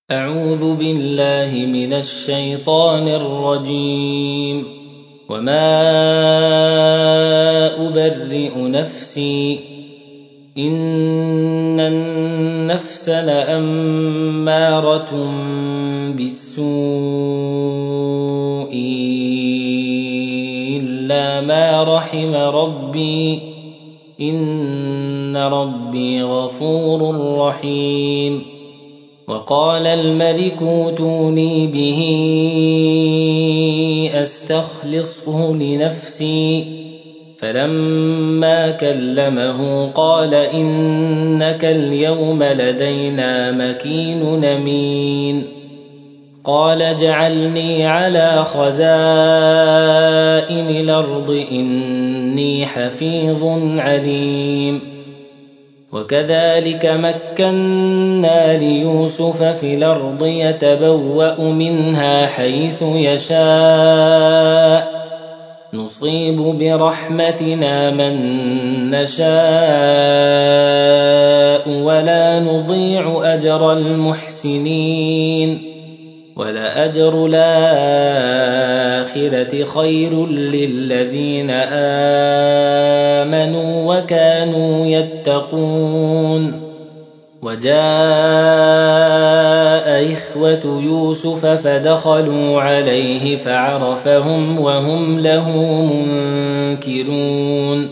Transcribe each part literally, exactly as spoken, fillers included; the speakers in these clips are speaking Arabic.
أعوذ بالله من الشيطان الرجيم. وما أبرئ نفسي إن النفس لأمارة بالسوء إلا ما رحم ربي إن ربي غفور رحيم. وقال الملك ائتوني به أستخلصه لنفسي فلما كلمه قال إنك اليوم لدينا مكين أمين. قال اجعلني على خزائن الأرض إني حفيظ عليم. وكذلك مكنا ليوسف في الأرض يتبوأ منها حيث يشاء نصيب برحمتنا من نشاء ولا نضيع أجر المحسنين ولأجر الآخرة خير للذين آمنوا وكانوا يتقون. وجاء إخوة يوسف فدخلوا عليه فعرفهم وهم له منكرون.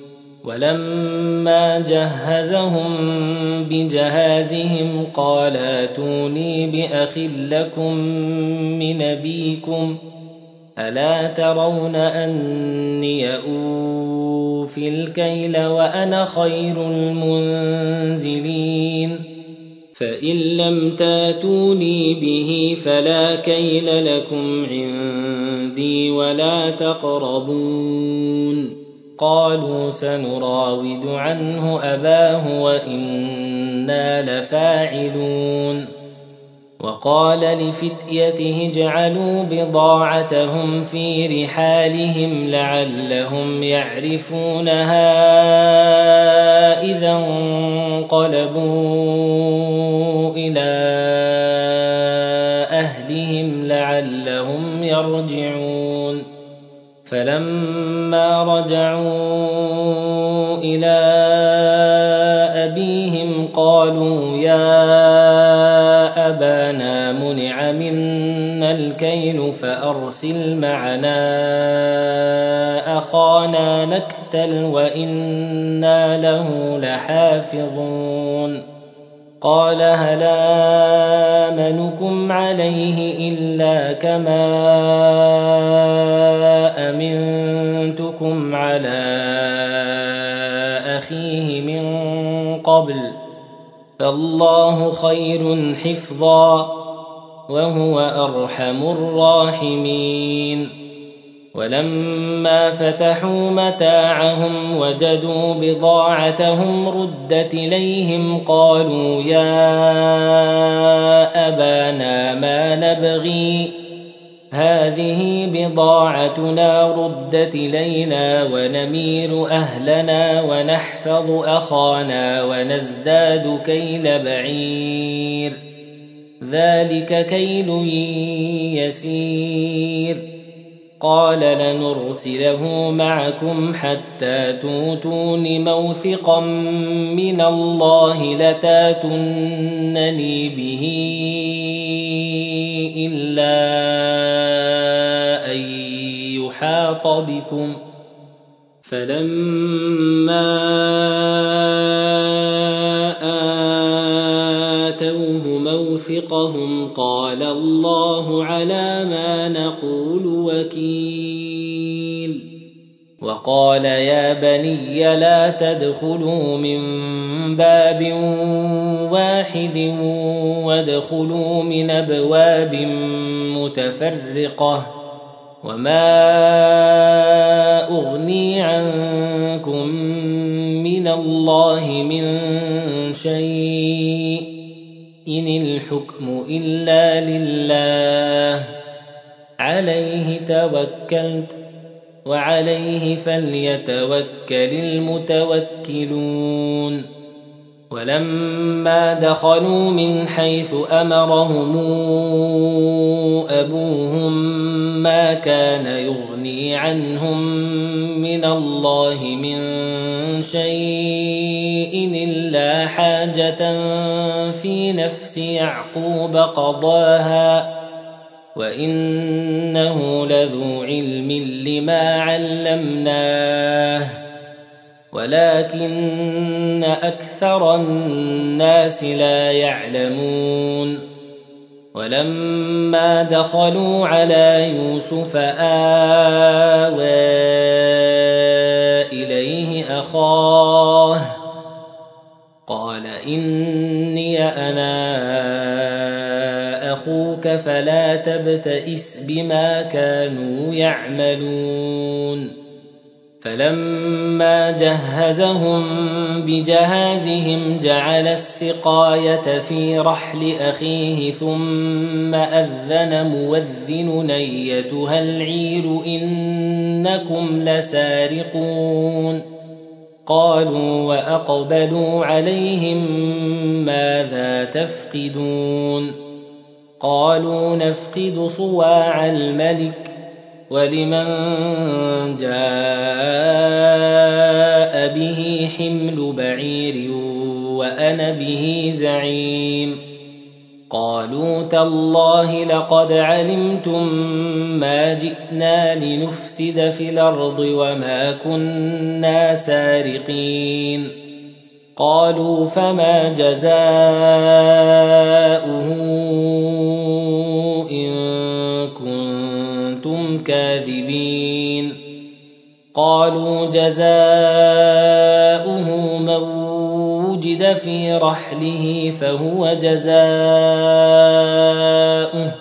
ولما جهزهم بجهازهم قال ائتوني بأخ لكم من أبيكم ألا ترون أني أوفي الكيل وأنا خير المنزلين. فإن لم تاتوني به فلا كيل لكم عندي ولا تقربون. قالوا سنراود عنه أباه وإنا لفاعلون. وقال لفتيته اجعلوا بضاعتهم في رحالهم لعلهم يعرفونها إذا انقلبوا إلى أهلهم لعلهم يرجعون. فلما رجعوا إلى أبيهم قالوا يا أبانا منع منا الكيل فأرسل معنا أخانا نكتل وإنا له لحافظون. قال هل آمنكم عليه إلا كما أمنتكم على أخيه من قبل فالله خير حفظا وهو أرحم الراحمين. ولما فتحوا متاعهم وجدوا بضاعتهم ردت إليهم قالوا يا أبانا ما نبغي هذه بضاعتنا ردت إلينا ونمير أهلنا ونحفظ أخانا ونزداد كيل بعير ذلك كيل يسير. قال لنرسله معكم حتى توتون موثقا من الله لتاتونني به إلا أن يحاط بكم. فلما آتوه موثقهم قال الله على ما نقول وكيل. وقال يا بني لا تدخلوا من باب واحد وادخلوا من أبواب متفرقة وما أغني عنكم من الله من شيء إن الحكم إلا لله عليه توكلت وعليه فليتوكل المتوكلون. ولما دخلوا من حيث أمرهم أبوهم ما كان يغني عنهم من الله من شيء إلا حاجة في نفس يعقوب قضاها وإنه لذو علم لما علمناه ولكن أكثر الناس لا يعلمون ولما دخلوا على يوسف آوى إليه أخاه قال إني أنا أخوك فلا تبتئس بما كانوا يعملون فلما جهزهم بجهازهم جعل السقاية في رحل أخيه ثم أذن مؤذن أيتها العير إنكم لسارقون قالوا وأقبلوا عليهم ماذا تفقدون قالوا نفقد صواع الملك ولمن جاء به حمل بعير وأنا به زعيم قالوا تالله لقد علمتم ما جئنا لنفسد في الأرض وما كنا سارقين قالوا فما جزاؤه إن كنتم كاذبين قالوا جزاؤه من وجد في رحله فهو جزاؤه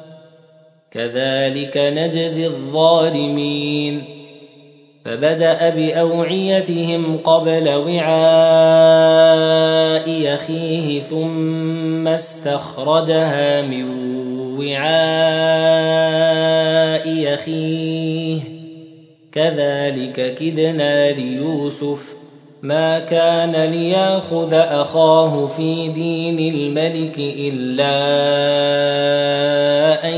كذلك نجزي الظالمين فبدأ بأوعيتهم قبل وعاء أخيه ثم استخرجها من وعاء أخيه كذلك كدنا ليوسف ما كان ليأخذ أخاه في دين الملك إلا أن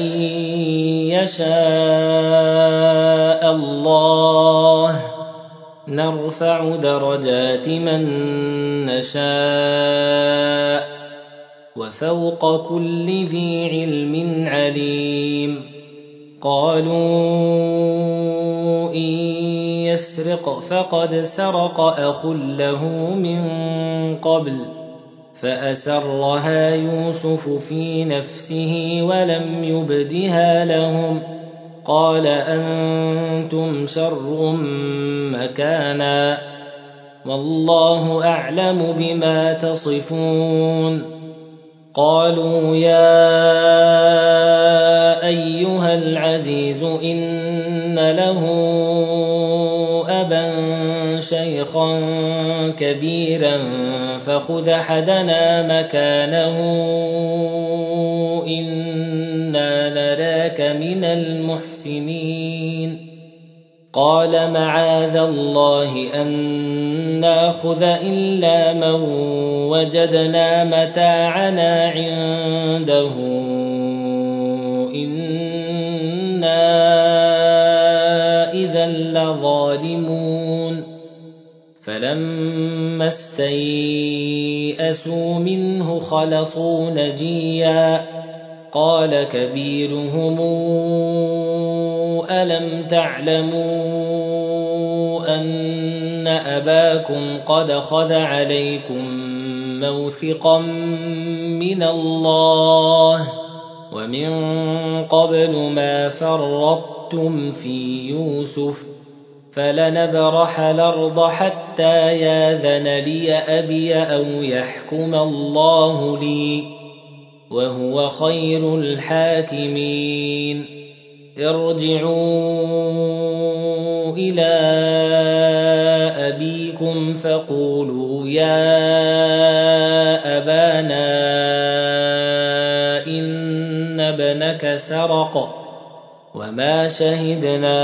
يشاء الله نرفع درجات من نشاء وفوق كل ذي علم عليم قالوا إن يسرق فقد سرق أخ له من قبل فأسرها يوسف في نفسه ولم يبدها لهم قال أنتم شر مكانا والله أعلم بما تصفون قالوا يا أيها العزيز إن له أبا شيخا كبيرا فخذ أحدنا مكانه إنا نراك من المحسنين قال معاذ الله أن ناخذ إلا من وجدنا متاعنا عنده إنا إذا لظالمون فلما استيئسوا منه خلصوا نجيا قال كبيرهم ألم تعلموا أن أباكم قد خذ عليكم موثقا من الله ومن قبل ما فرطتم في يوسف فلنبرح الأرض حتى ياذن لي أبي أو يحكم الله لي وهو خير الحاكمين ارجعوا إلى أبيكم فقولوا يا أبانا إن ابنك سرق وما شهدنا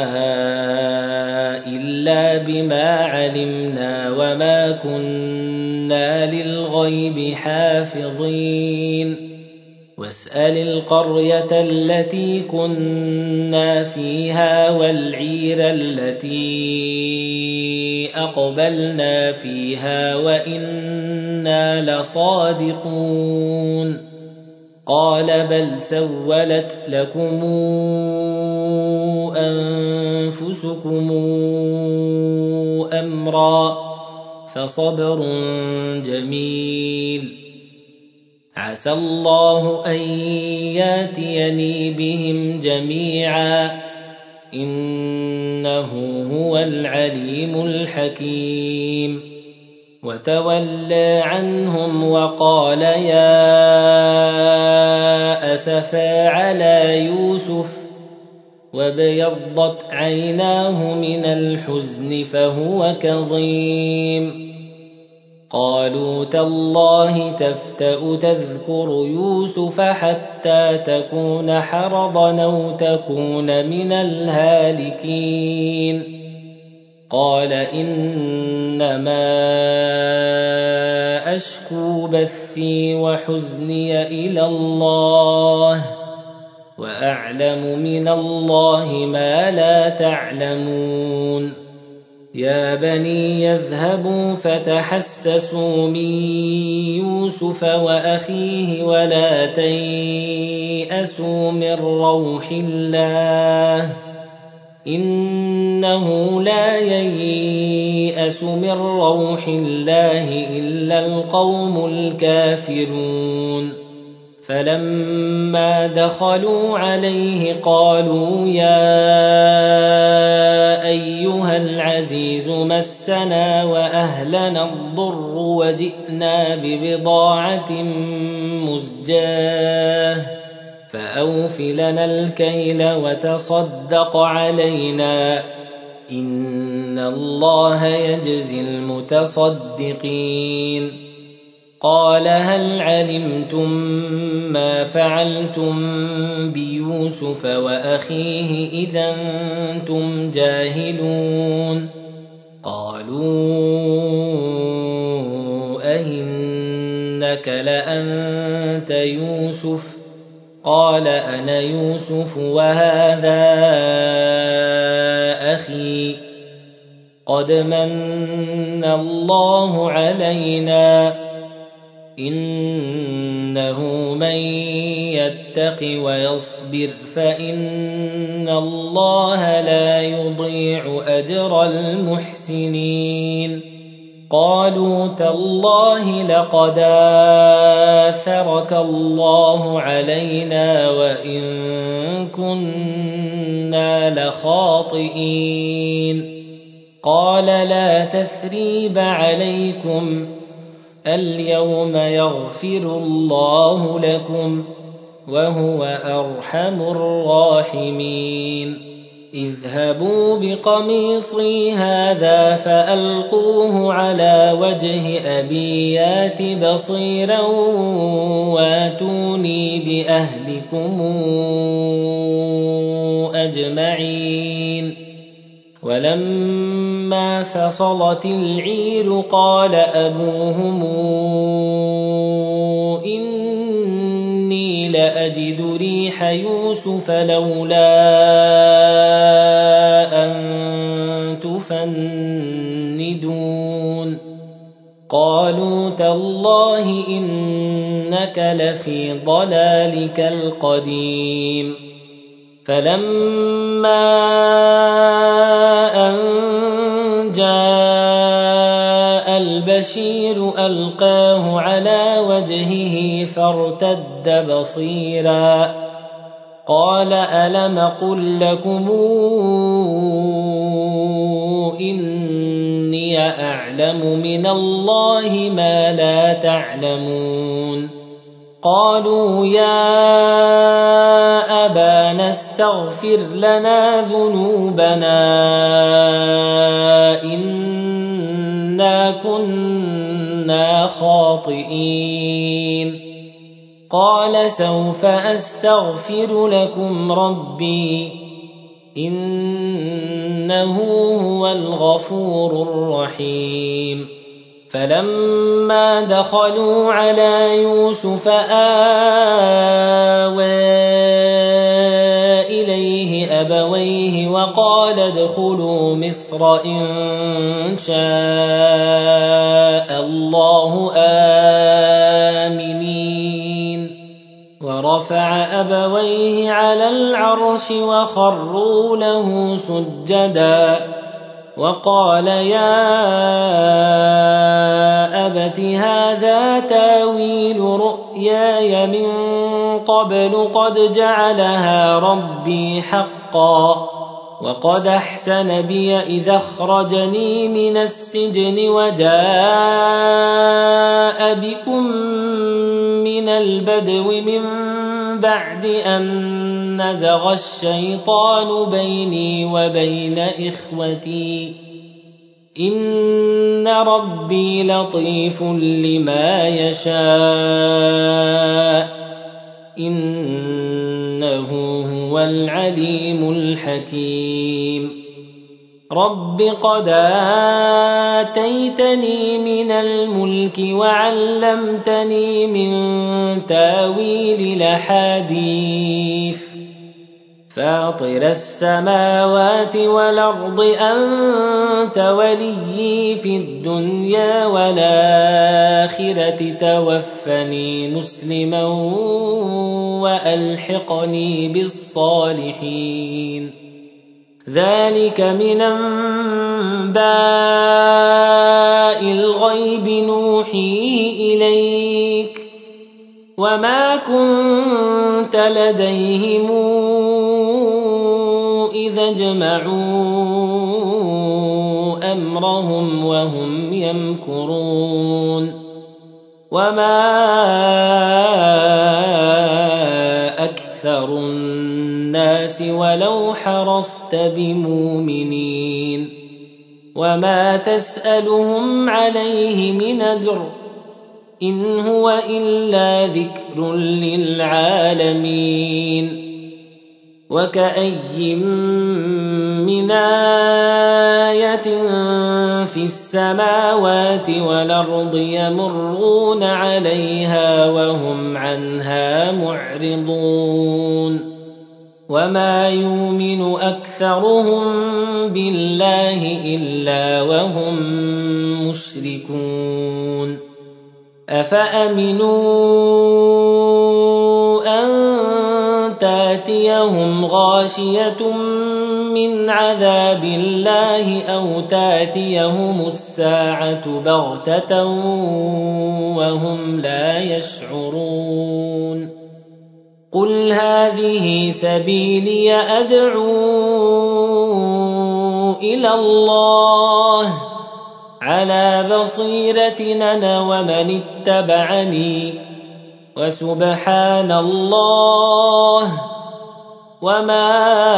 إلا بما علمنا وما كنا للغيب حافظين واسأل القرية التي كنا فيها والعير التي أقبلنا فيها وإنا لصادقون قال بل سولت لكم أنفسكم أمرا فصبر جميل عسى الله أن ياتيني بهم جميعا إنه هو العليم الحكيم وتولى عنهم وقال يا أسفا على يوسف وابيضت عيناه من الحزن فهو كظيم قالوا تالله تفتأ تذكر يوسف حتى تكون حرضا أو تكون من الهالكين قال إنما أشكو بثي وحزني إلى الله وأعلم من الله ما لا تعلمون يا بني يذهبوا فتحسسوا من يوسف وأخيه ولا تيأسوا من روح الله إنه لا ييأس من روح الله إلا القوم الكافرون فلما دخلوا عليه قالوا يا أيها العزيز مسنا وأهلنا الضر وجئنا ببضاعة مزجاة فأوف لنا الكيل وتصدق علينا إن الله يجزي المتصدقين قال هل علمتم ما فعلتم بيوسف وأخيه إذا أنتم جاهلون قالوا أئنك لأنت يوسف قال أنا يوسف وهذا أخي قد من الله علينا إنه من يتق ويصبر فإن الله لا يضيع أجر المحسنين قالوا تالله لقد آثرك الله علينا وإن كنا لخاطئين قال لا تثريب عليكم اليوم يغفر الله لكم وهو أرحم الراحمين اذهبوا بقميصي هذا فألقوه على وجه أبي يات بصيرا واتوني بأهلكم أجمعين ولما فصلت العير قال أبوهم إني لأجد ريح يوسف لولا أن تفندون قالوا تالله إنك لفي ضلالك القديم فلما أن جاء البشير ألقاه على وجهه فارتد بصيرا قال ألم قل لكم إني أعلم من الله ما لا تعلمون قالوا يا أبانا استغفر لنا ذنوبنا إنا كنا خاطئين قال سوف أستغفر لكم ربي إنه هو الغفور الرحيم. فلما دخلوا على يوسف آوى إليه أبويه وقال ادخلوا مصر إن شاء الله آمنين. ورفع أبويه على العرش وخروا له سجدا وقال يا أبت هذا تاويل رؤياي من قبل قد جعلها ربي حقا وقد أحسن بي إذا أخرجني من السجن وجاء بكم من البدو من بعد أن نزغ الشيطان بيني وبين إخوتي إن ربي لطيف لما يشاء إنه هو العليم الحكيم. رب قد آتيتني من الملك وعلمتني من تاويل الأحاديث فاطر السماوات والأرض أنت وليي في الدنيا والآخرة توفني مسلما وألحقني بالصالحين. ذلك من أنباء الغيب نوحيه إليك وما كنت لديهم إذا جمعوا أمرهم وهم يمكرون. وما أكثر الناس ولو حرصت بمؤمنين وما تسألهم عليه من أجر إن هو إلا ذكر للعالمين. وكأي من آية في السماوات والأرض يمرون عليها وهم عنها معرضون وما يؤمن أكثرهم بالله إلا وهم مشركون. أفأمنوا أن تاتيهم غاشية من عذاب الله أو تاتيهم الساعة بغتة وهم لا يشعرون. قل هذه سبيلي أدعو إلى الله على بصيرة أنا ومن اتبعني وسبحان الله وما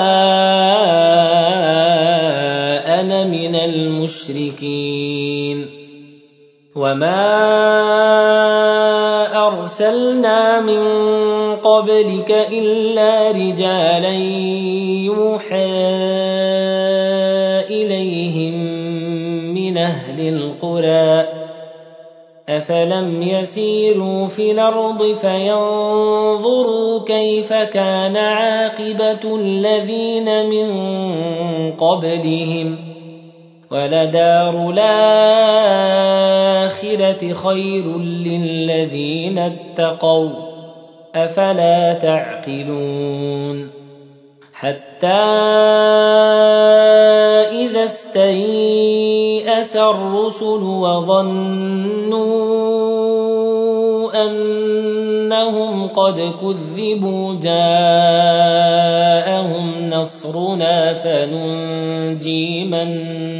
أنا من المشركين. وما أرسلنا من قبلك إلا رجالا يوحى إليهم من أهل القرى أفلم يسيروا في الأرض فينظروا كيف كان عاقبة الذين من قبلهم ولدار الآخرة خير للذين اتقوا أفلا تعقلون. حتى إذا استيأس الرسل وظنوا أنهم قد كذبوا جاءهم نصرنا فننجي من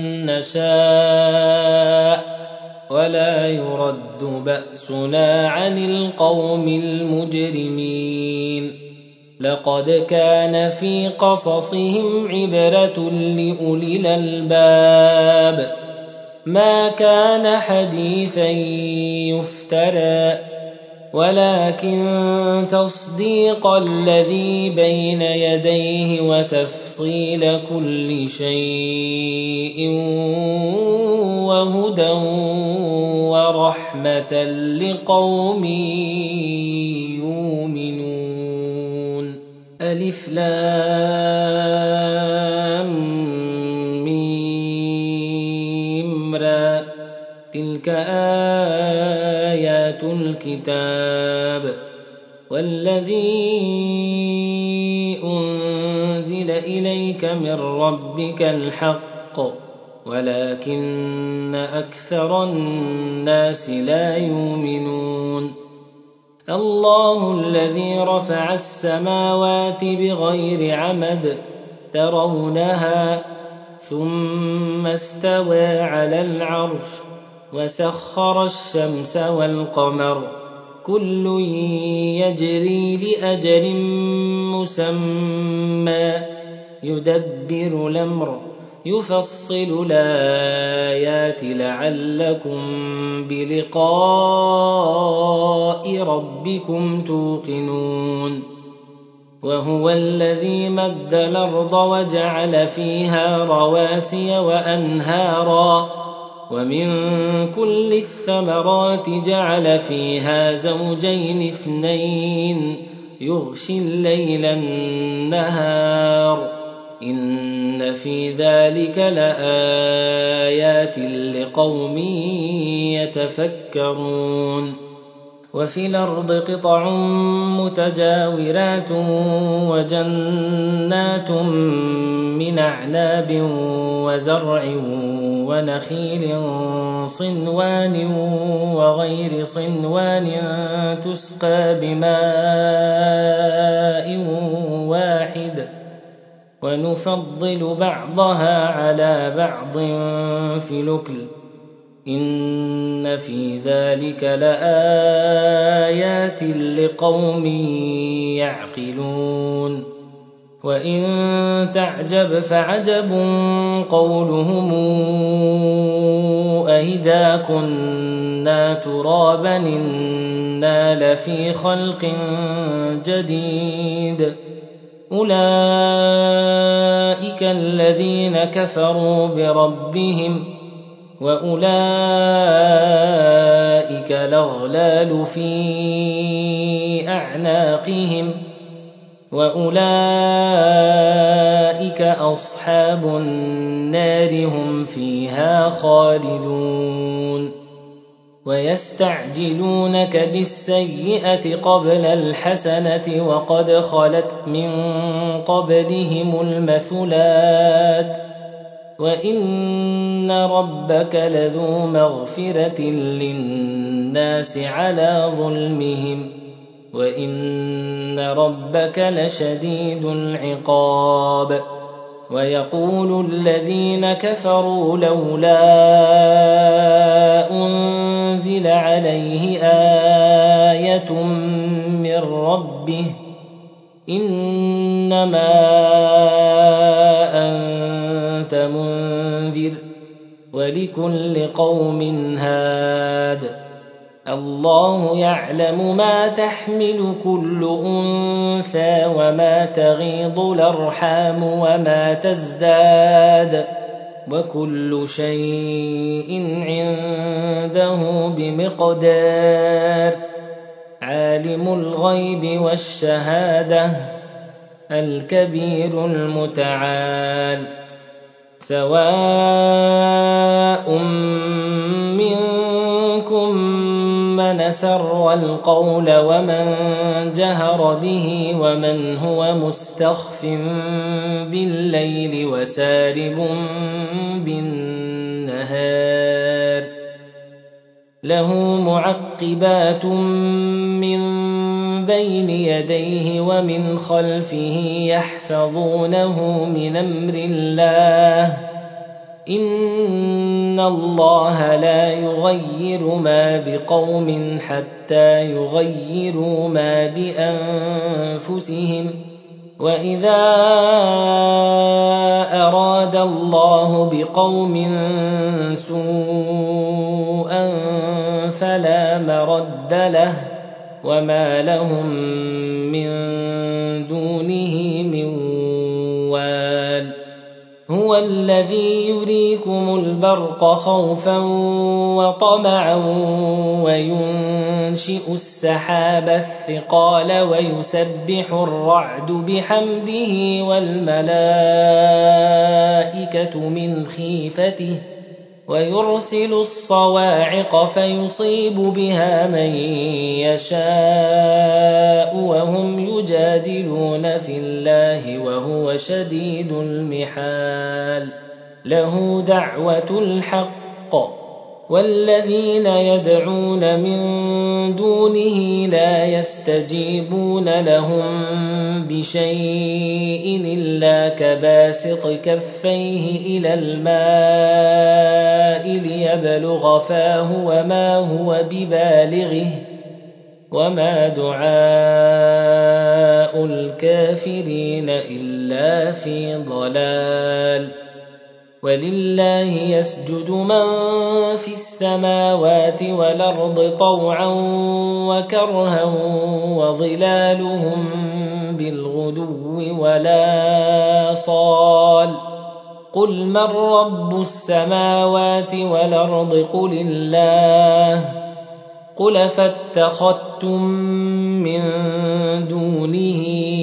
نشاء ولا يرد بأسنا عن القوم المجرمين. لقد كان في قصصهم عبرة لأولي الألباب ما كان حديثا يفترى ولكن تصديق الذي بين يديه وتفصيل كل شيء وهدى ورحمة لقوم يؤمنون. ألف لام ميم را تلك آيات الكتاب والذي أنزل إليك من ربك الحق ولكن أكثر الناس لا يؤمنون. الله الذي رفع السماوات بغير عمد ترونها ثم استوى على العرش وسخر الشمس والقمر كل يجري لأجل مسمى يدبر الأمر يفصل الآيات لعلكم بلقاء ربكم توقنون. وهو الذي مد الأرض وجعل فيها رواسي وأنهارا ومن كل الثمرات جعل فيها زوجين اثنين يغشي الليل النهار إن في ذلك لآيات لقوم يتفكرون. وفي الأرض قطع متجاورات وجنات من أعناب وزرع ونخيل صنوان وغير صنوان تسقى بماء واحد ونفضل بعضها على بعض في الأكل إن في ذلك لآيات لقوم يعقلون. وإن تعجب فعجب قولهم أإذا كنا ترابا إنا لفي خلق جديد أولئك الذين كفروا بربهم وأولئك الأغلال في أعناقهم وأولئك أصحاب النار هم فيها خالدون. ويستعجلونك بالسيئة قبل الحسنة وقد خلت من قبلهم المثلات وإن ربك لذو مغفرة للناس على ظلمهم وإن ربك لشديد العقاب. ويقول الذين كفروا لولا أنزل عليه آية من ربه إنما أنت منذر ولكل قوم هاد الله يعلم ما تحمل كل أنثى وما تغيض الأرحام وما تزداد وكل شيء عنده بمقدار. عالم الغيب والشهادة الكبير المتعال. سواء منكم من سر القول ومن جهر به ومن هو مستخف بالليل وسارب بالنهار له معقبات من بين يديه ومن خلفه يحفظونه من أمر الله إن الله لا يغير ما بقوم حتى يغيروا ما بأنفسهم وإذا أراد الله بقوم سوءا فلا مرد له وما لهم من دونه من وال هو الذي يريكم البرق خوفا وطمعا وينشئ السحاب الثقال ويسبح الرعد بحمده والملائكة من خيفته ويرسل الصواعق فيصيب بها من يشاء وهم يجادلون في الله وهو شديد المحال له دعوة الحق والذين يدعون من دونه لا يستجيبون لهم بشيء إلا كباسط كفيه إلى الماء ليبلغ فاه وما هو ببالغه وما دعاء الكافرين إلا في ضلال ولله يسجد من في السماوات والأرض طوعا وكرها وظلالهم بالغدو ولا صال قل من رب السماوات والأرض قل الله قل فاتخذتم من دونه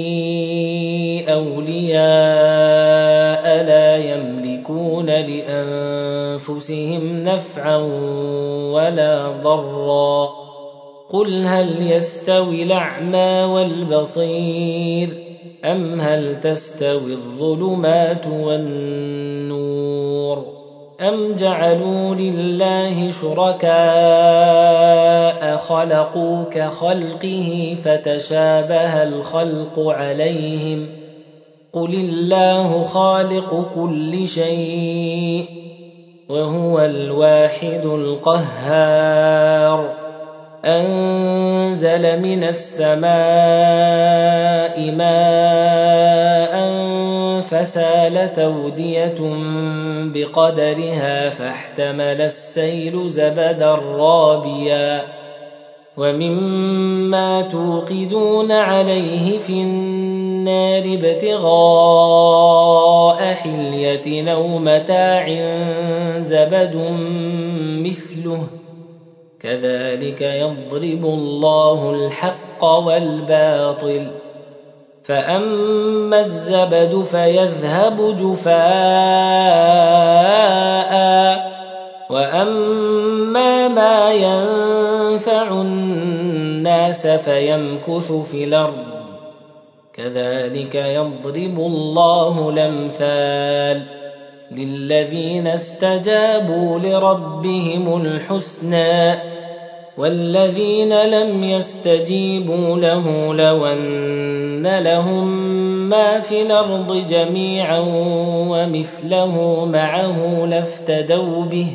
أولياء لا يملكون لأنفسهم نفعا ولا ضرا قل هل يستوي الأعمى والبصير أم هل تستوي الظلمات والنور أم جعلوا لله شركاء خلقوا كخلقه فتشابه الخلق عليهم قل الله خالق كل شيء وهو الواحد القهار أنزل من السماء ماء فسالت أودية بقدرها فاحتمل السيل زبدا رابيا ومما توقدون عليه في النار ابتغاء حلية أو متاع زبد مثله كذلك يضرب الله الحق والباطل فأما الزبد فيذهب جفاء وأما ما ينفع الناس فيمكث في الأرض كذلك يضرب الله الأمثال للذين استجابوا لربهم الحسنى والذين لم يستجيبوا له لو أن لهم ما في الأرض جميعا ومثله معه لافتدوا به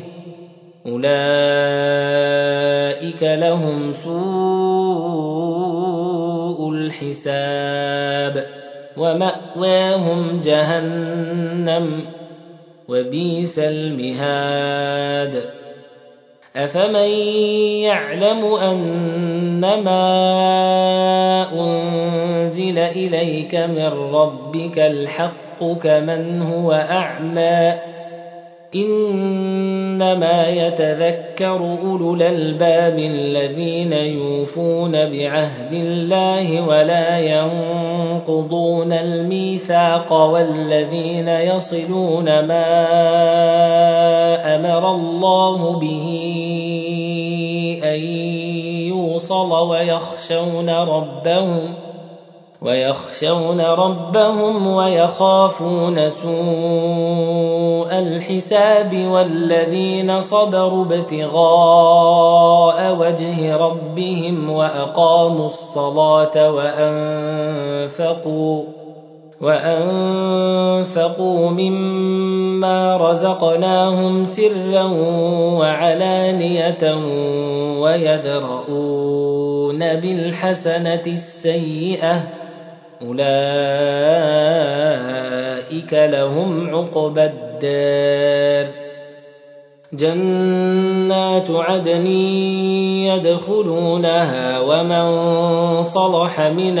أولئك لهم سوء الحساب ومأواهم جهنم وبئس المهاد أفمن يعلم أنما أنزل إليك من ربك الحق كمن هو أعمى إنما يتذكر أولو الألباب الذين يوفون بعهد الله ولا ينقضون الميثاق والذين يصلون ما أمر الله به أن يوصل ويخشون ربهم ويخشون ربهم ويخافون سوء الحساب والذين صبروا ابتغاء وجه ربهم وأقاموا الصلاة وأنفقوا وأنفقوا مما رزقناهم سرا وعلانية ويدرؤون بالحسنة السيئة أولئك لهم عقبى الدار جنات عدن يدخلونها ومن صلح من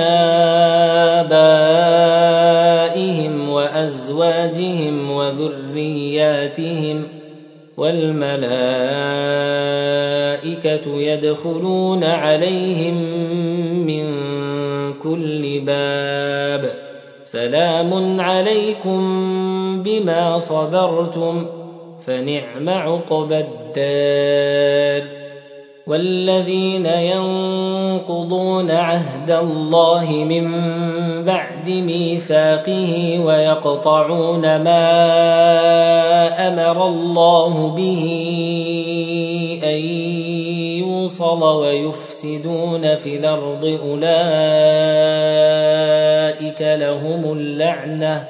آبائهم وأزواجهم وذرياتهم والملائكة يدخلون عليهم من كل باب سلام عليكم بما صبرتم فنعم عقبى الدار. والذين ينقضون عهد الله من بعد ميثاقه ويقطعون ما أمر الله به أن يوصل ويفسدون في الأرض أولئك لهم اللعنة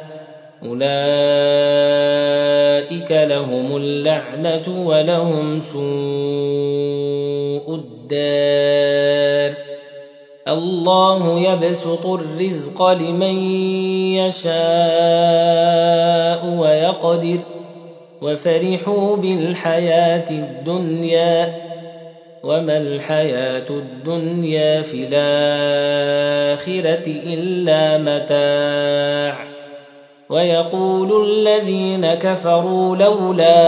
أولئك لهم اللعنة ولهم سوء الدار. الله يبسط الرزق لمن يشاء ويقدر وفرحوا بالحياة الدنيا وما الحياة الدنيا في الآخرة إلا متاع. ويقول الذين كفروا لولا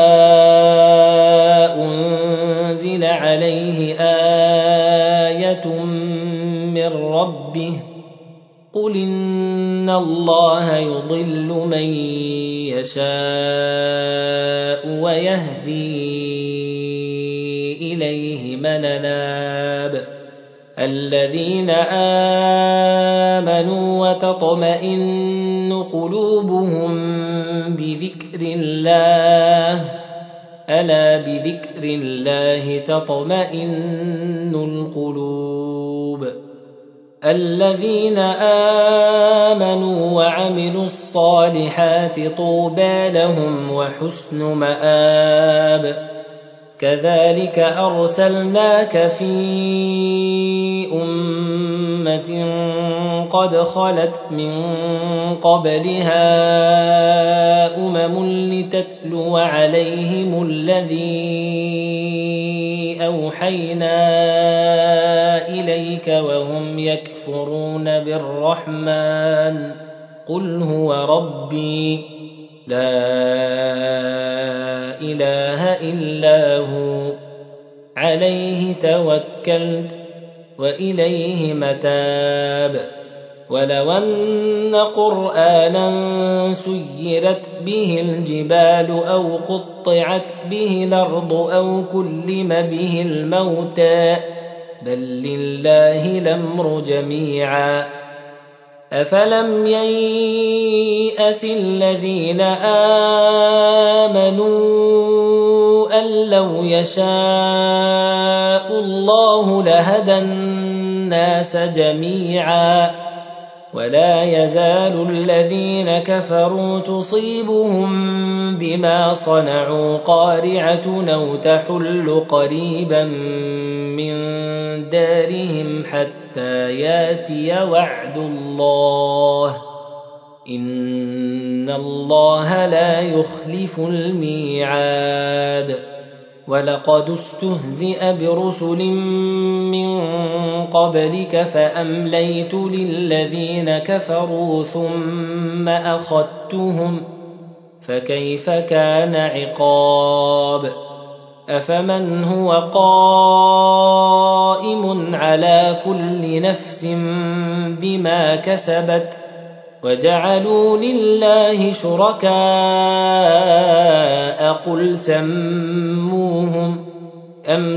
أنزل عليه آية من ربه قل إن الله يضل من يشاء ويهدي إليه من أناب. الذين آمنوا وتطمئن قلوبهم بذكر الله ألا بذكر الله تطمئن القلوب. الذين آمنوا وعملوا الصالحات طوبى لهم وحسن مآب. كذلك أرسلناك في أمة قد خلت من قبلها أمم لتتلو عليهم الذي أوحينا إليك وهم يكفرون بالرحمن قل هو ربي لا إله إلا هو عليه توكلت وإليه متاب. ولو أن قرآنا سيرت به الجبال أو قطعت به الأرض أو كلم به الموتى بل لله الأمر جميعا أفلم ييأس الذين آمنوا أن لو يشاء الله لهدى الناس جميعا ولا يزال الذين كفروا تصيبهم بما صنعوا قارعة أو تحل قريبا من دارهم حتى ياتي وعد الله إن الله لا يخلف الميعاد. ولقد استهزئ برسل من قبلك فأمليت للذين كفروا ثم أخذتهم فكيف كان عقاب. أفمن هو قائم على كل نفس بما كسبت وجعلوا لله شركاء قل سموهم أم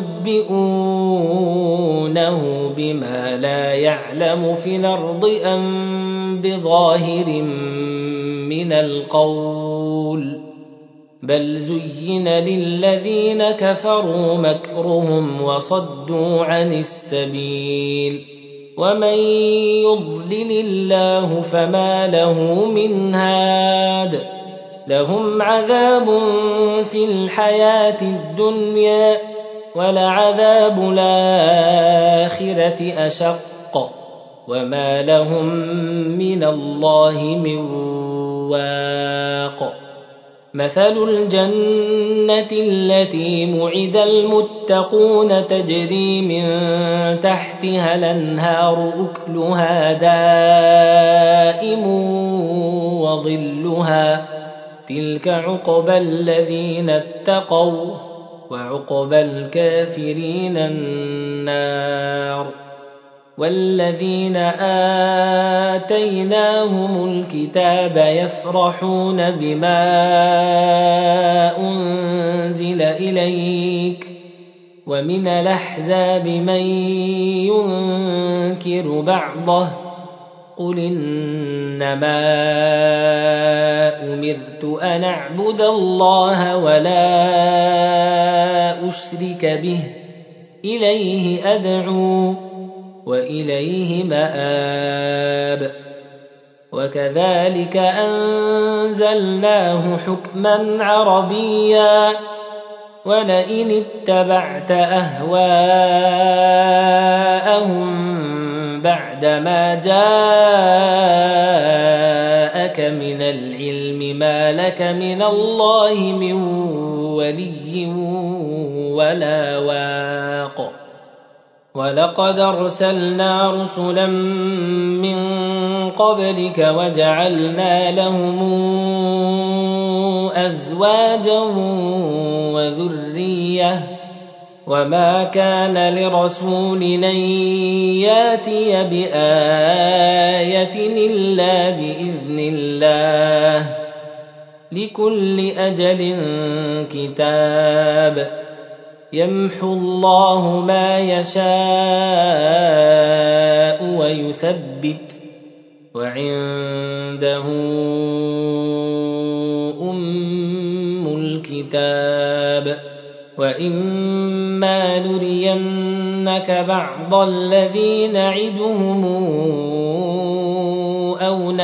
تنبئونه بما لا يعلم في الأرض أم بظاهر من القول بل زين للذين كفروا مكرهم وصدوا عن السبيل ومن يضلل الله فما له من هاد لهم عذاب في الحياة الدنيا ولعذاب الآخرة أشق وما لهم من الله من واق. مثل الجنة التي وعد المتقون تجري من تحتها الأنهار أكلها دائم وظلها تلك عقبى الذين اتقوا وعقبى الكافرين النار. والذين آتيناهم الكتاب يفرحون بما أنزل إليك ومن الأحزاب من ينكر بعضه قل إنما أمرت أن أعبد الله ولا أشرك به إليه أدعو وإليه مآب. وكذلك أنزلناه حكما عربيا ولئن اتبعت أهواءهم بعدما جاءك من العلم ما لك من الله من ولي ولا واق. ولقد أرسلنا رسلا من قبلك وجعلنا لهم أزواجا وذرية وما كان لرسول أن ياتي بآية إلا بإذن الله لكل أجل كتاب يمحو الله ما يشاء ويثبت وعنده أم الكتاب. وإما نرينك بعض الذي نعدهم أو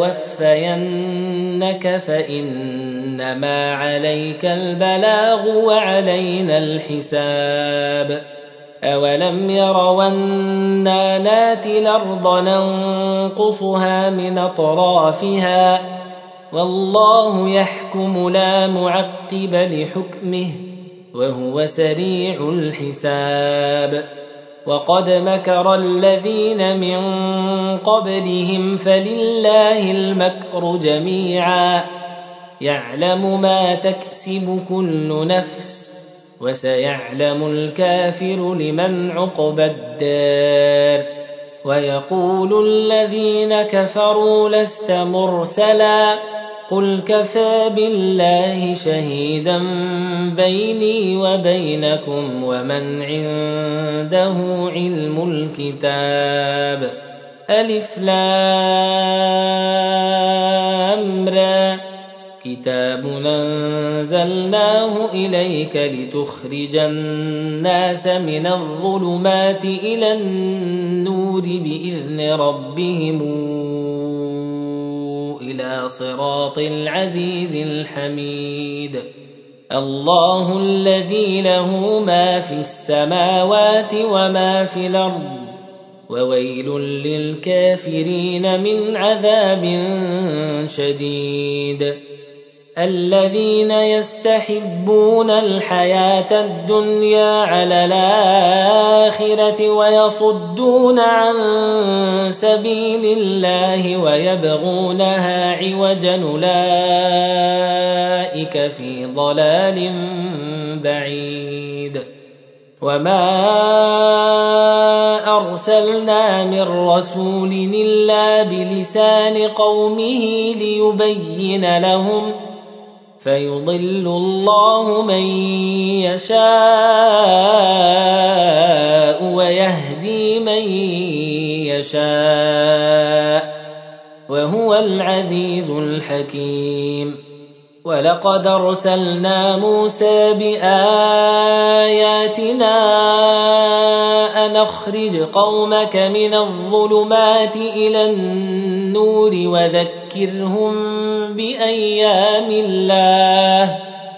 نتوفينك فإنما عليك البلاغ وعلينا الحساب. أولم يروا أنا ناتي الأرض ننقصها من أطرافها والله يحكم لا معقب لحكمه وهو سريع الحساب. وقد مكر الذين من قبلهم فلله المكر جميعا يعلم ما تكسب كل نفس وسيعلم الكافر لمن عقبى الدار. ويقول الذين كفروا لست مرسلا قل كفى بالله شهيدا بيني وبينكم ومن عنده علم الكتاب. ألف لام را كتاب أنزلناه إليك لتخرج الناس من الظلمات إلى النور بإذن ربهم إلى صراط العزيز الحميد. الله الذي له ما في السماوات وما في الأرض وويل للكافرين من عذاب شديد. الذين يستحبون الحياة الدنيا على الآخرة ويصدون عن سبيل الله ويبغونها عوجا أولئك في ضلال بعيد. وما أرسلنا من رسول إلا بلسان قومه ليبين لهم فيضل الله من يشاء ويهدي من يشاء وهو العزيز الحكيم. ولقد أرسلنا موسى بآياتنا أن أخرج قومك من الظلمات إلى النور وذكرهم بأيام الله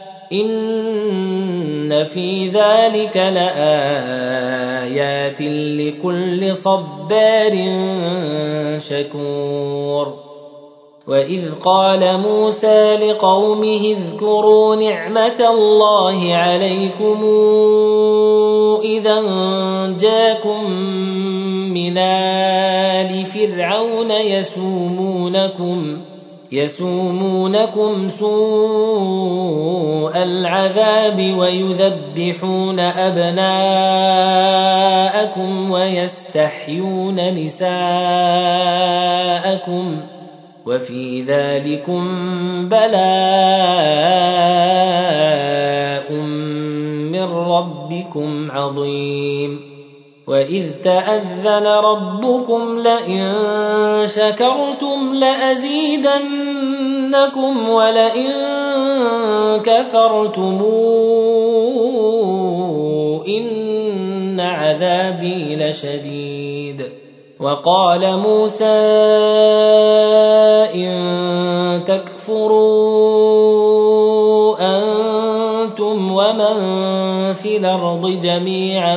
إن في ذلك لآيات لكل صبار شكور. وإذ قال موسى لقومه اذكروا نعمة الله عليكم إذا جاءكم من آل فرعون يسومونكم يسومونكم سوء العذاب ويذبحون أبناءكم ويستحيون نساءكم وفي ذلكم بلاء من ربكم عظيم وإذ تأذن ربكم لئن شكرتم لأزيدنكم ولئن كفرتم إن عذابي لشديد وقال موسى إن تكفروا أنتم ومن في الأرض جميعا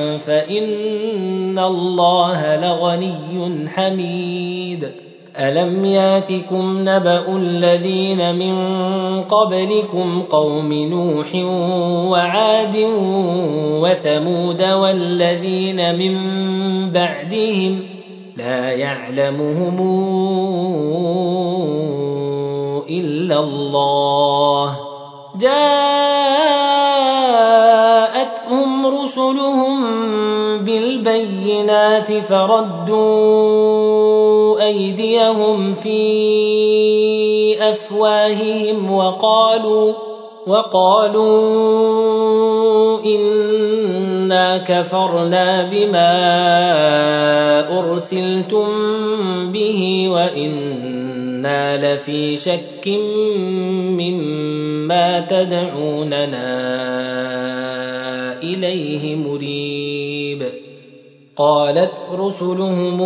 فإن الله لغني حميد ألم ياتكم نبأ الذين من قبلكم قوم نوح وعاد وثمود والذين من بعدهم لا يعلمهم إلا الله جاءتهم رسلهم بالبينات فردوا أيديهم في أفواههم وقالوا وقالوا إنا كفرنا بما أرسلتم به وإنا لفي شك مما تدعوننا إليه مريب قالت رسلهم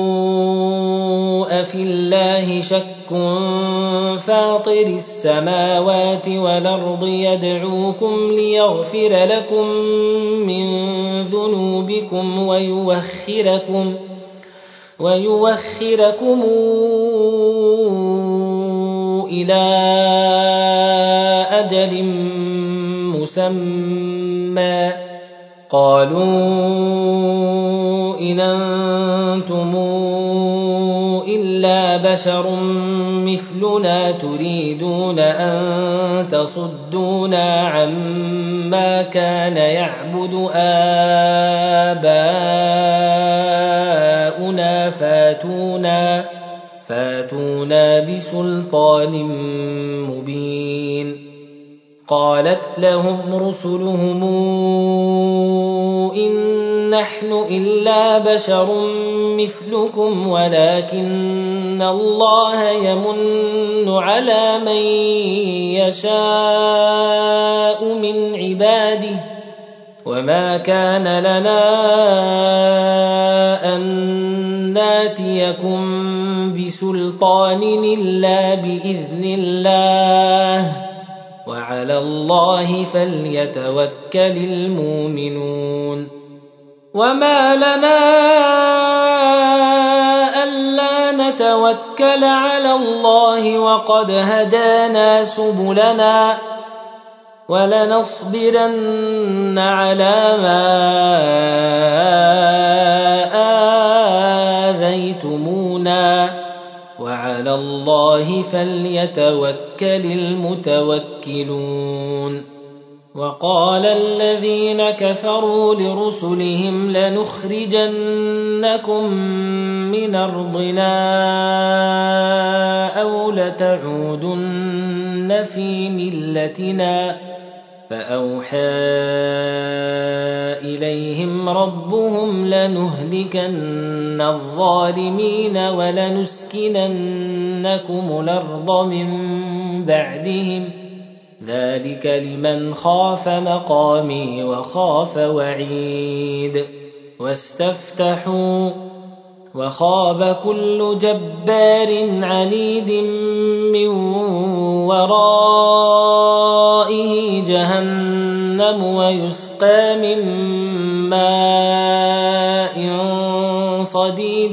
أفي الله شك فاطر السماوات والأرض يدعوكم ليغفر لكم من ذنوبكم ويوخركم ويوخركم إلى أجل مسمى قالوا إن أنتم إلا بشر مثلنا تريدون أن تصدونا عما كان يعبد آباؤنا فاتونا فاتونا بسلطان مبين قالت لهم رسلهم إن نحن إلا بشر مثلكم ولكن الله يمن على من يشاء من عباده وما كان لنا أن ناتيكم بسلطان إلا بإذن الله وعلى الله فليتوكل المؤمنون وما لنا ألا نتوكل على الله وقد هدانا سبلنا ولنصبرن على ما آذيتمونا وعلى الله فليتوكل المتوكلون وقال الذين كفروا لرسلهم لنخرجنكم من أرضنا أو لتعودن في ملتنا فأوحى إليهم ربهم لنهلكن الظالمين ولنسكننكم الأرض من بعدهم ذلك لمن خاف مقامي وخاف وعيد واستفتحوا وخاب كل جبار عنيد من ورائه جهنم ويسقى من ماء صديد صديد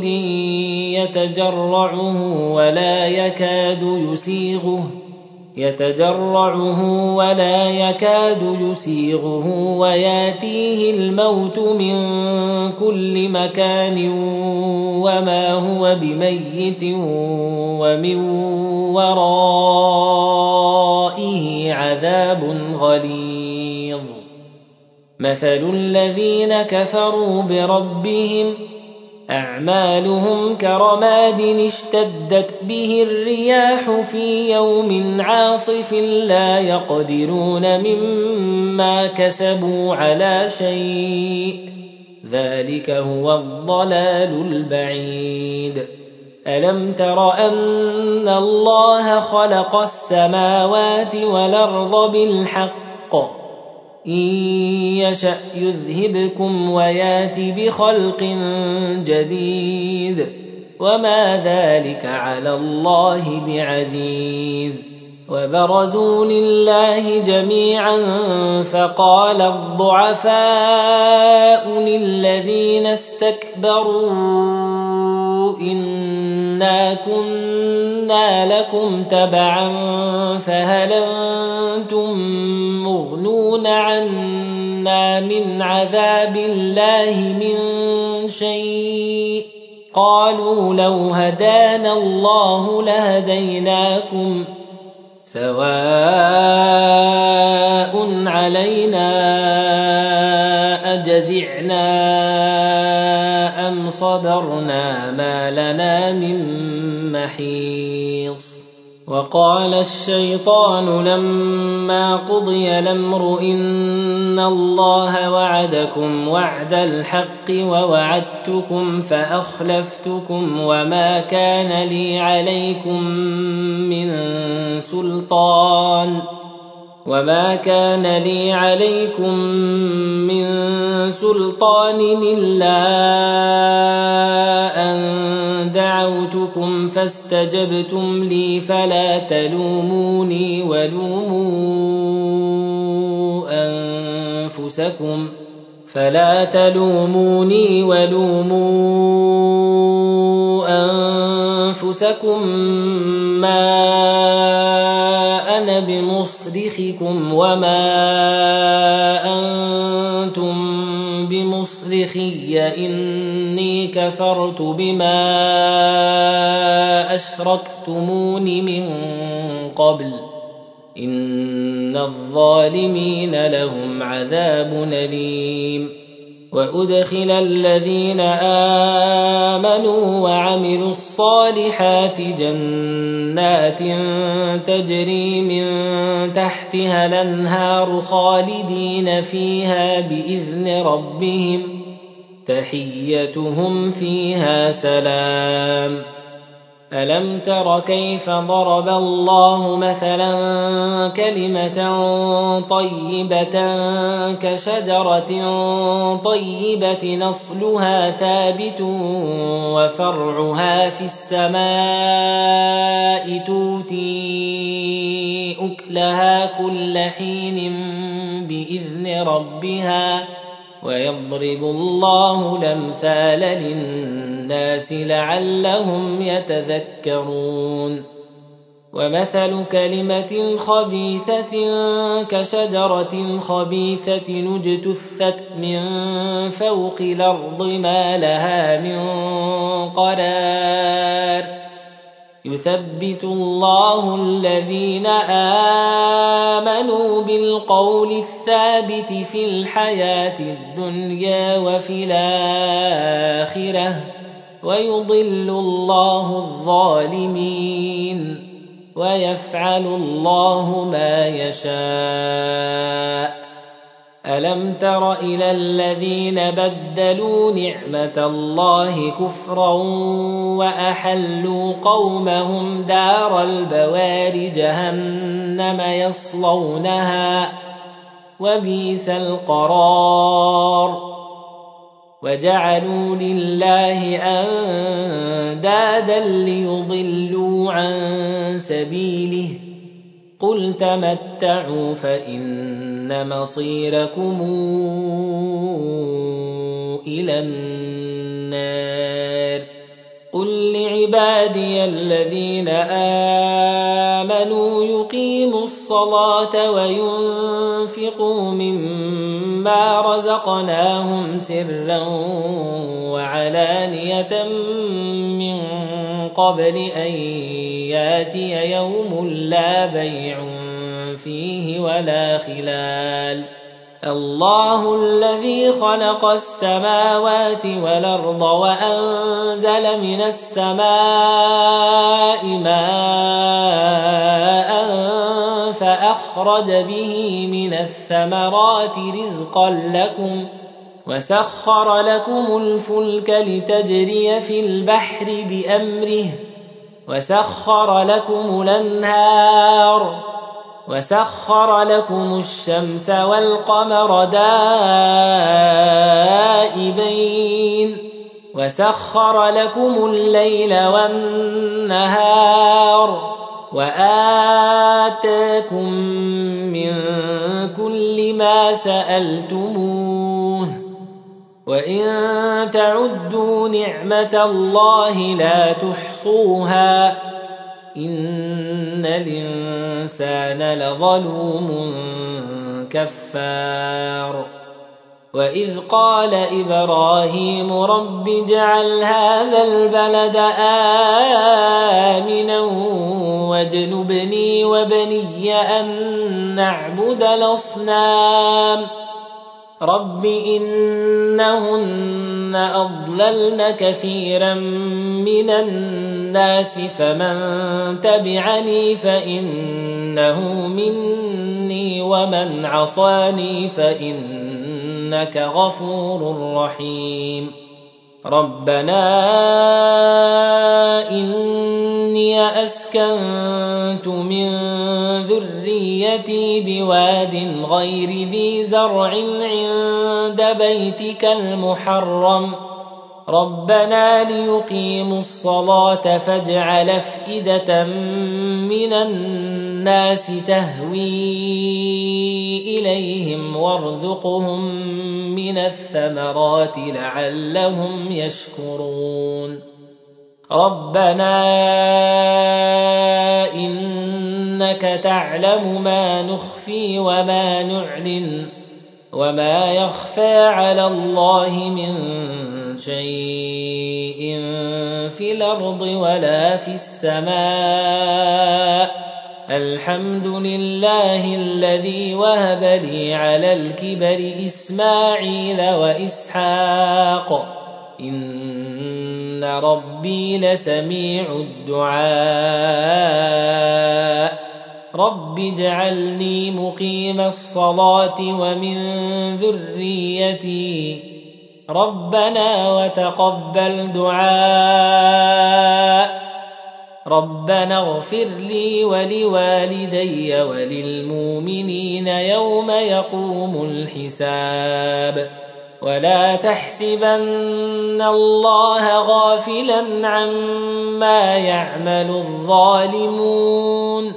يتجرعه ولا يكاد يسيغه يتجرعه ولا يكاد يسيغه وياتيه الموت من كل مكان وما هو بميت ومن ورائه عذاب غليظ مثل الذين كفروا بربهم أعمالهم كرماد اشتدت به الرياح في يوم عاصف لا يقدرون مما كسبوا على شيء ذلك هو الضلال البعيد ألم تر أن الله خلق السماوات والأرض بالحق إن يشأ يذهبكم ويات بخلق جديد وما ذلك على الله بعزيز وبرزوا لله جميعا فقال الضعفاء للذين استكبروا إنا كنا لكم تبعا فهل أنتم مغنون عنا من عذاب الله من شيء قالوا لو هدانا الله لهديناكم سواء علينا أجزعنا أم صبرنا ما لنا من محيص وقال الشيطان لما قضي الأمر إن الله وعدكم وعد الحق ووعدتكم فأخلفتكم وما كان لي عليكم من سلطان وما كان لي عليكم من سلطان إلا أن دعوتكم فاستجبتم لي فلا تلوموني ولوموا أنفسكم فلا تلوموني ولوموا أنفسكم ما أنا بمصرخكم وما أنتم بمصرخي إني كفرت بما أشركتمون من قبل إن الظالمين لهم عذاب أليم وأدخل الذين آمنوا وعملوا الصالحات جنات تجري من تحتها الأنهار خالدين فيها بإذن ربهم تحيتهم فيها سلام ألم تر كيف ضرب الله مثلا كلمة طيبة كشجرة طيبة نصلها ثابت وفرعها في السماء تؤتي أكلها كل حين بإذن ربها ويضرب الله الأمثال للناس لعلهم يتذكرون ومثل كلمة خبيثة كشجرة خبيثة اجتثت من فوق الأرض ما لها من قرار يثبت الله الذين آمنوا بالقول الثابت في الحياة الدنيا وفي الآخرة ويضل الله الظالمين ويفعل الله ما يشاء ألم تر إلى الذين بدلوا نعمة الله كفرا وأحلوا قومهم دار البوار جهنم يصلونها وبئس القرار وجعلوا لله أندادا ليضلوا عن سبيله قل تمتعوا فإن مصيركم إلى النار قل لعبادي الذين آمنوا يقيموا الصلاة وينفقوا مما رزقناهم سرا وعلانية من قبل أن ياتي يوم لا بيع فيه ولا خلال الله الذي خلق السماوات والأرض وأنزل من السماء ماء فأخرج به من الثمرات رزقا لكم وسخر لكم الفلك لتجري في البحر بأمره وسخر لكم الأنهار وسخر لكم الشمس والقمر دائبين وسخر لكم الليل والنهار وآتاكم من كل ما سألتموه وإن تعدوا نعمة الله لا تحصوها إن الإنسان لظلوم كفار وإذ قال إبراهيم رب اجعل هذا البلد آمنا واجنبني وبني أن نعبد الأصنام رب إنهن أضللن كثيرا من الناس فمن تبعني فإنه مني ومن عصاني فإنك غفور رحيم ربنا إني أسكنت من ذريتي بواد غير ذي زرع عند بيتك المحرم ربنا ليقيموا الصلاة فاجعل أفئدة من الناس تهوي إليهم وارزقهم من الثمرات لعلهم يشكرون ربنا إنك تعلم ما نخفي وما نعلن وما يخفى على الله من شيء في الأرض ولا في السماء الحمد لله الذي وهب لي على الكبر إسماعيل وإسحاق إن ربي لسميع الدعاء رب اجعلني مقيم الصلاة ومن ذريتي ربنا وتقبل دعاء ربنا اغفر لي ولوالدي وللمؤمنين يوم يقوم الحساب ولا تحسبن الله غافلا عما يعمل الظالمون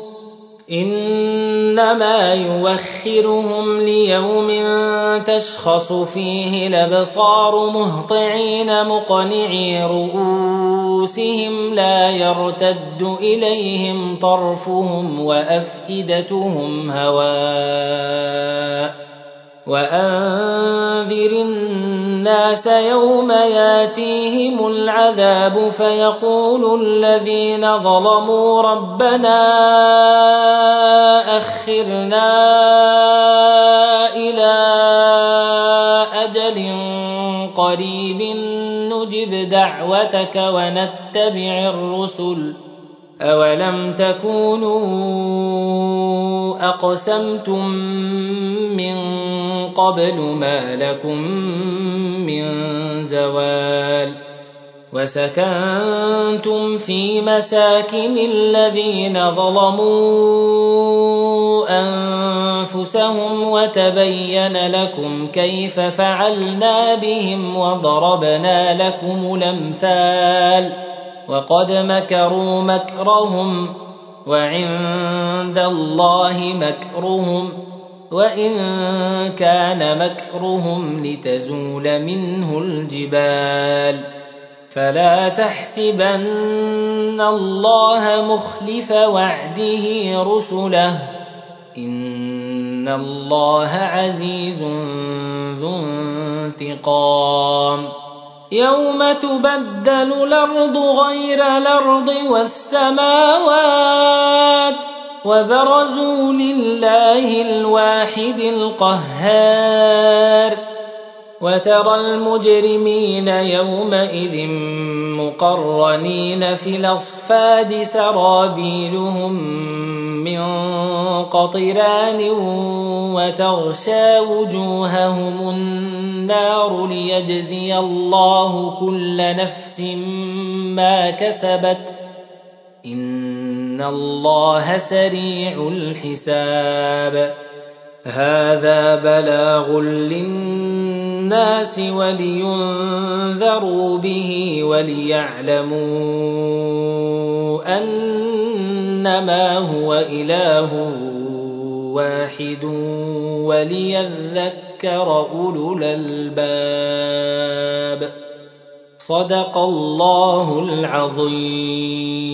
إنما يوخرهم ليوم تشخص فيه الأبصار مهطعين مقنعي رؤوسهم لا يرتد إليهم طرفهم وأفئدتهم هواء وأنذر الناس يوم ياتيهم العذاب فيقول الذين ظلموا ربنا أخرنا إلى أجل قريب نجب دعوتك ونتبع الرسل أولم تكونوا أقسمتم من قبل ما لكم من زوال وسكنتم في مساكن الذين ظلموا أنفسهم وتبين لكم كيف فعلنا بهم وضربنا لكم الأمثال وقد مكروا مكرهم وعند الله مكرهم وإن كان مكرهم لتزول منه الجبال فلا تحسبن الله مخلف وعده رسله إن الله عزيز ذو انتقام يوم تبدل الأرض غير الأرض والسماوات وبرزوا لله الواحد القهار وترى المجرمين يومئذ مقرنين في الأصفاد سرابيلهم من قطران وتغشى وجوههم النار ليجزي الله كل نفس ما كسبت إن الله سريع الحساب هذا بلاغ للناس ولينذروا به وليعلموا أنما هو إله واحد وليذكر أولو الألباب صدق الله العظيم.